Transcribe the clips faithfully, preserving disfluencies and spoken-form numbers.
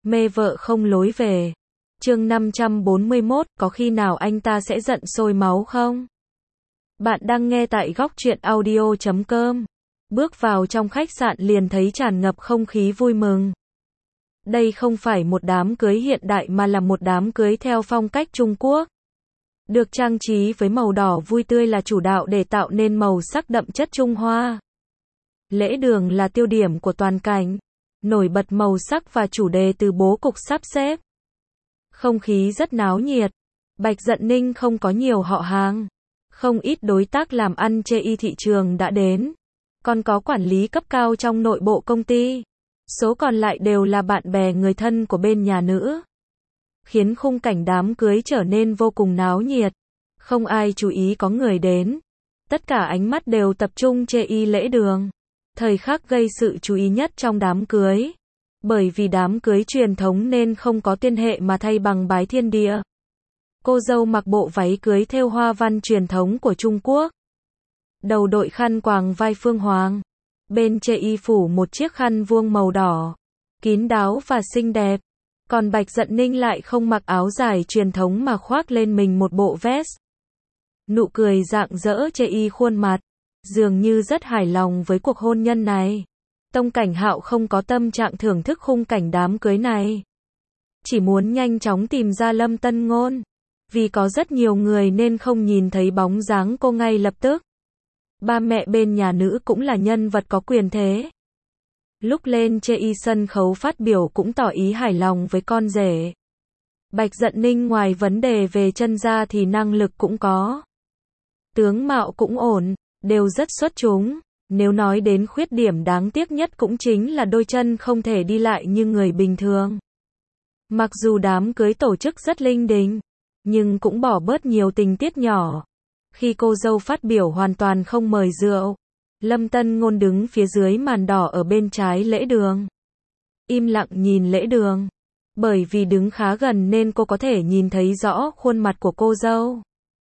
Mê vợ không lối về. Chương năm trăm bốn mươi mốt, có khi nào anh ta sẽ giận sôi máu không? Bạn đang nghe tại góc truyện audio chấm com. Bước vào trong khách sạn liền thấy tràn ngập không khí vui mừng. Đây không phải một đám cưới hiện đại mà là một đám cưới theo phong cách Trung Quốc. Được trang trí với màu đỏ vui tươi là chủ đạo để tạo nên màu sắc đậm chất Trung Hoa. Lễ đường là tiêu điểm của toàn cảnh. Nổi bật màu sắc và chủ đề từ bố cục sắp xếp. Không khí rất náo nhiệt. Bạch Dận Ninh không có nhiều họ hàng. Không ít đối tác làm ăn trên thị trường đã đến. Còn có quản lý cấp cao trong nội bộ công ty. Số còn lại đều là bạn bè người thân của bên nhà nữ. Khiến khung cảnh đám cưới trở nên vô cùng náo nhiệt. Không ai chú ý có người đến. Tất cả ánh mắt đều tập trung trên y lễ đường. Thời khắc gây sự chú ý nhất trong đám cưới. Bởi vì đám cưới truyền thống nên không có tiên hệ mà thay bằng bái thiên địa. Cô dâu mặc bộ váy cưới thêu hoa văn truyền thống của Trung Quốc. Đầu đội khăn quàng vai phương hoàng. Bên trên y phủ một chiếc khăn vuông màu đỏ. Kín đáo và xinh đẹp. Còn Bạch Dận Ninh lại không mặc áo dài truyền thống mà khoác lên mình một bộ vest. Nụ cười rạng rỡ trên y khuôn mặt. Dường như rất hài lòng với cuộc hôn nhân này. Tông Cảnh Hạo không có tâm trạng thưởng thức khung cảnh đám cưới này. Chỉ muốn nhanh chóng tìm ra Lâm Tân Ngôn. Vì có rất nhiều người nên không nhìn thấy bóng dáng cô ngay lập tức. Ba mẹ bên nhà nữ cũng là nhân vật có quyền thế. Lúc lên trên y sân khấu phát biểu cũng tỏ ý hài lòng với con rể. Bạch Dận Ninh ngoài vấn đề về chân ra thì năng lực cũng có. Tướng mạo cũng ổn, đều rất xuất chúng. Nếu nói đến khuyết điểm đáng tiếc nhất cũng chính là đôi chân không thể đi lại như người bình thường. Mặc dù đám cưới tổ chức rất linh đình, nhưng cũng bỏ bớt nhiều tình tiết nhỏ. Khi cô dâu phát biểu hoàn toàn không mời rượu. Lâm Tân Ngôn đứng phía dưới màn đỏ ở bên trái lễ đường. Im lặng nhìn lễ đường. Bởi vì đứng khá gần nên cô có thể nhìn thấy rõ khuôn mặt của cô dâu.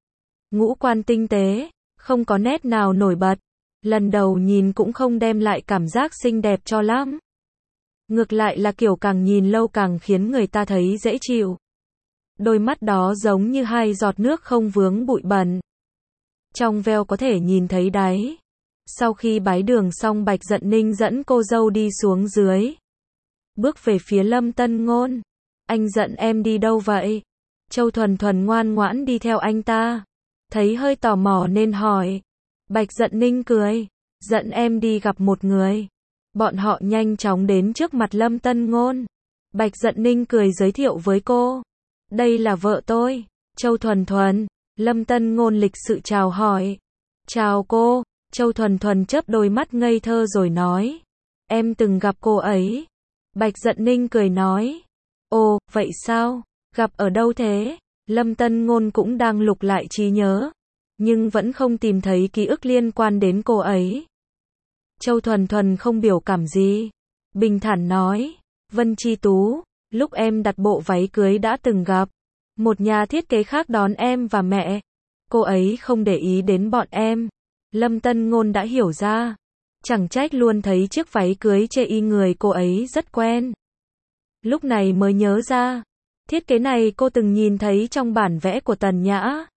Ngũ quan tinh tế, không có nét nào nổi bật. Lần đầu nhìn cũng không đem lại cảm giác xinh đẹp cho lắm. Ngược lại là kiểu càng nhìn lâu càng khiến người ta thấy dễ chịu. Đôi mắt đó giống như hai giọt nước không vướng bụi bẩn. Trong veo có thể nhìn thấy đáy. Sau khi bái đường xong Bạch Dận Ninh dẫn cô dâu đi xuống dưới. Bước về phía Lâm Tân Ngôn. Anh Dận em đi đâu vậy? Châu Thuần Thuần ngoan ngoãn đi theo anh ta. Thấy hơi tò mò nên hỏi. Bạch Dận Ninh cười. Dận em đi gặp một người. Bọn họ nhanh chóng đến trước mặt Lâm Tân Ngôn. Bạch Dận Ninh cười giới thiệu với cô. Đây là vợ tôi, Châu Thuần Thuần. Lâm Tân Ngôn lịch sự chào hỏi. Chào cô. Châu Thuần Thuần chớp đôi mắt ngây thơ rồi nói. Em từng gặp cô ấy. Bạch Dận Ninh cười nói. Ồ, vậy sao? Gặp ở đâu thế? Lâm Tân Ngôn cũng đang lục lại trí nhớ. Nhưng vẫn không tìm thấy ký ức liên quan đến cô ấy. Châu Thuần Thuần không biểu cảm gì. Bình thản nói. Vân Chi Tú, lúc em đặt bộ váy cưới đã từng gặp. Một nhà thiết kế khác đón em và mẹ. Cô ấy không để ý đến bọn em. Lâm Tân Ngôn đã hiểu ra. Chẳng trách luôn thấy chiếc váy cưới trên y người cô ấy rất quen. Lúc này mới nhớ ra. Thiết kế này cô từng nhìn thấy trong bản vẽ của Tần Nhã.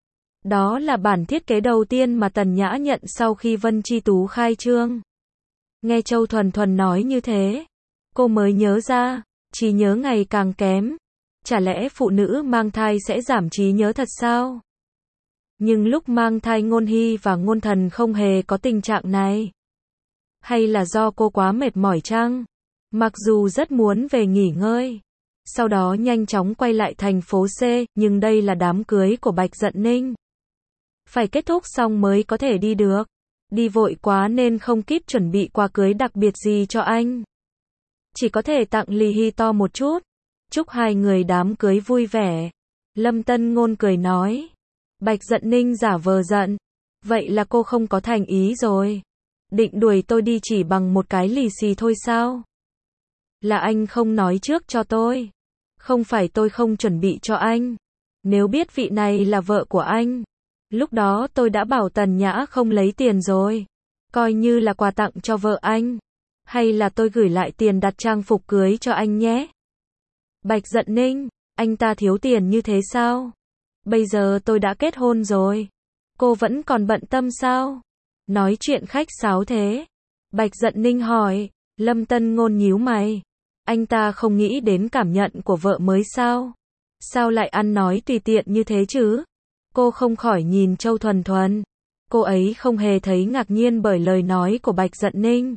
Đó là bản thiết kế đầu tiên mà Tần Nhã nhận sau khi Vân Chi Tú khai trương. Nghe Châu Thuần Thuần nói như thế. Cô mới nhớ ra. Trí nhớ ngày càng kém. Chả lẽ phụ nữ mang thai sẽ giảm trí nhớ thật sao? Nhưng lúc mang thai Ngôn Hy và Ngôn Thần không hề có tình trạng này. Hay là do cô quá mệt mỏi chăng? Mặc dù rất muốn về nghỉ ngơi. Sau đó nhanh chóng quay lại thành phố C, nhưng đây là đám cưới của Bạch Dận Ninh. Phải kết thúc xong mới có thể đi được. Đi vội quá nên không kịp chuẩn bị quà cưới đặc biệt gì cho anh. Chỉ có thể tặng lì hy to một chút. Chúc hai người đám cưới vui vẻ. Lâm Tân Ngôn cười nói. Bạch Dận Ninh giả vờ giận. Vậy là cô không có thành ý rồi. Định đuổi tôi đi chỉ bằng một cái lì xì thôi sao? Là anh không nói trước cho tôi. Không phải tôi không chuẩn bị cho anh. Nếu biết vị này là vợ của anh. Lúc đó tôi đã bảo Tần Nhã không lấy tiền rồi. Coi như là quà tặng cho vợ anh. Hay là tôi gửi lại tiền đặt trang phục cưới cho anh nhé. Bạch Dận Ninh, anh ta thiếu tiền như thế sao? Bây giờ tôi đã kết hôn rồi. Cô vẫn còn bận tâm sao? Nói chuyện khách sáo thế. Bạch Dận Ninh hỏi. Lâm Tân Ngôn nhíu mày. Anh ta không nghĩ đến cảm nhận của vợ mới sao? Sao lại ăn nói tùy tiện như thế chứ? Cô không khỏi nhìn Châu Thuần Thuần. Cô ấy không hề thấy ngạc nhiên bởi lời nói của Bạch Dận Ninh.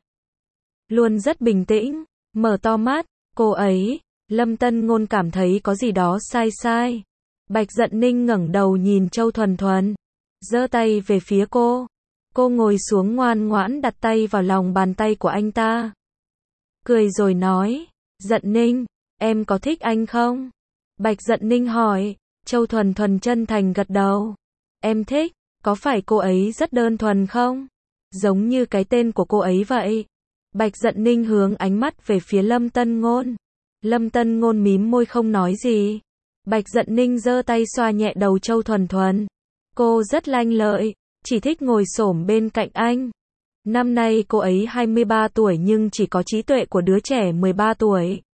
Luôn rất bình tĩnh, mở to mắt, cô ấy, Lâm Tân Ngôn cảm thấy có gì đó sai sai. Bạch Dận Ninh ngẩng đầu nhìn Châu Thuần Thuần, giơ tay về phía cô. Cô ngồi xuống ngoan ngoãn đặt tay vào lòng bàn tay của anh ta. Cười rồi nói, Dận Ninh, em có thích anh không? Bạch Dận Ninh hỏi. Châu Thuần Thuần chân thành gật đầu. Em thích, có phải cô ấy rất đơn thuần không? Giống như cái tên của cô ấy vậy. Bạch Dận Ninh hướng ánh mắt về phía Lâm Tân Ngôn. Lâm Tân Ngôn mím môi không nói gì. Bạch Dận Ninh giơ tay xoa nhẹ đầu Châu Thuần Thuần. Cô rất lanh lợi, chỉ thích ngồi xổm bên cạnh anh. Năm nay cô ấy hai mươi ba tuổi nhưng chỉ có trí tuệ của đứa trẻ mười ba tuổi.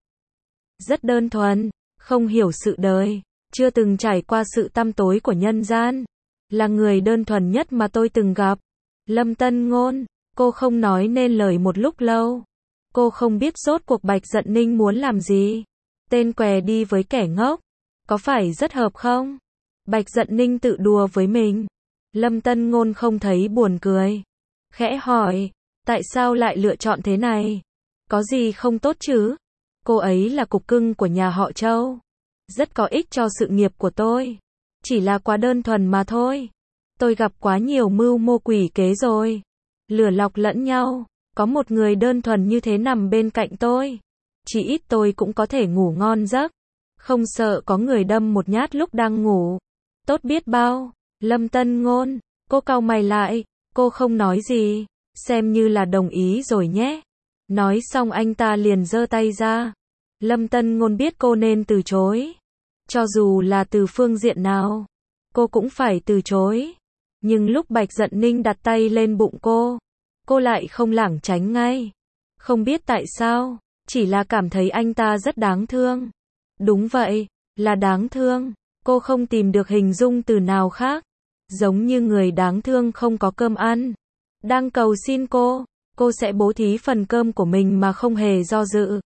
Rất đơn thuần, không hiểu sự đời, chưa từng trải qua sự tăm tối của nhân gian. Là người đơn thuần nhất mà tôi từng gặp. Lâm Tân Ngôn, cô không nói nên lời một lúc lâu. Cô không biết rốt cuộc Bạch Dận Ninh muốn làm gì. Tên què đi với kẻ ngốc, có phải rất hợp không? Bạch Dận Ninh tự đùa với mình. Lâm Tân Ngôn không thấy buồn cười. Khẽ hỏi, tại sao lại lựa chọn thế này? Có gì không tốt chứ? Cô ấy là cục cưng của nhà họ Châu. Rất có ích cho sự nghiệp của tôi. Chỉ là quá đơn thuần mà thôi. Tôi gặp quá nhiều mưu mô quỷ kế rồi. Lừa lọc lẫn nhau. Có một người đơn thuần như thế nằm bên cạnh tôi. Chỉ ít tôi cũng có thể ngủ ngon giấc. Không sợ có người đâm một nhát lúc đang ngủ. Tốt biết bao. Lâm Tân Ngôn, cô cau mày lại. Cô không nói gì. Xem như là đồng ý rồi nhé. Nói xong anh ta liền giơ tay ra. Lâm Tân Ngôn biết cô nên từ chối. Cho dù là từ phương diện nào, cô cũng phải từ chối. Nhưng lúc Bạch Dận Ninh đặt tay lên bụng cô, cô lại không lảng tránh ngay. Không biết tại sao, chỉ là cảm thấy anh ta rất đáng thương. Đúng vậy, là đáng thương. Cô không tìm được hình dung từ nào khác. Giống như người đáng thương không có cơm ăn. Đang cầu xin cô, cô sẽ bố thí phần cơm của mình mà không hề do dự.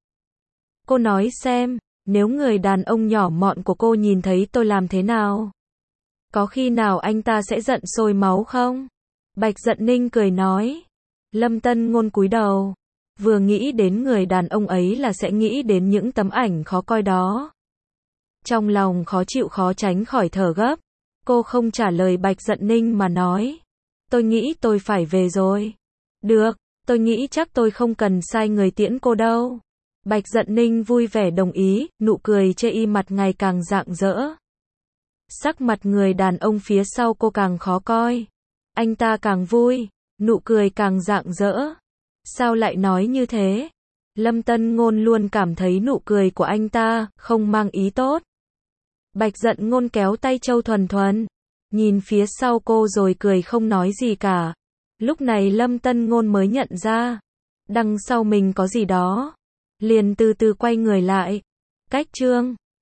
Cô nói xem, nếu người đàn ông nhỏ mọn của cô nhìn thấy tôi làm thế nào? Có khi nào anh ta sẽ giận sôi máu không? Bạch Dận Ninh cười nói. Lâm Tân Ngôn cúi đầu. Vừa nghĩ đến người đàn ông ấy là sẽ nghĩ đến những tấm ảnh khó coi đó. Trong lòng khó chịu khó tránh khỏi thở gấp. Cô không trả lời Bạch Dận Ninh mà nói. Tôi nghĩ tôi phải về rồi. Được, tôi nghĩ chắc tôi không cần sai người tiễn cô đâu. Bạch Dận Ninh vui vẻ đồng ý, nụ cười chê y mặt ngày càng rạng rỡ. Sắc mặt người đàn ông phía sau cô càng khó coi. Anh ta càng vui, nụ cười càng rạng rỡ. Sao lại nói như thế? Lâm Tân Ngôn luôn cảm thấy nụ cười của anh ta không mang ý tốt. Bạch Dận Ngôn kéo tay Châu Thuần Thuần, nhìn phía sau cô rồi cười không nói gì cả. Lúc này Lâm Tân Ngôn mới nhận ra, đằng sau mình có gì đó. Liền từ từ quay người lại. Cách chương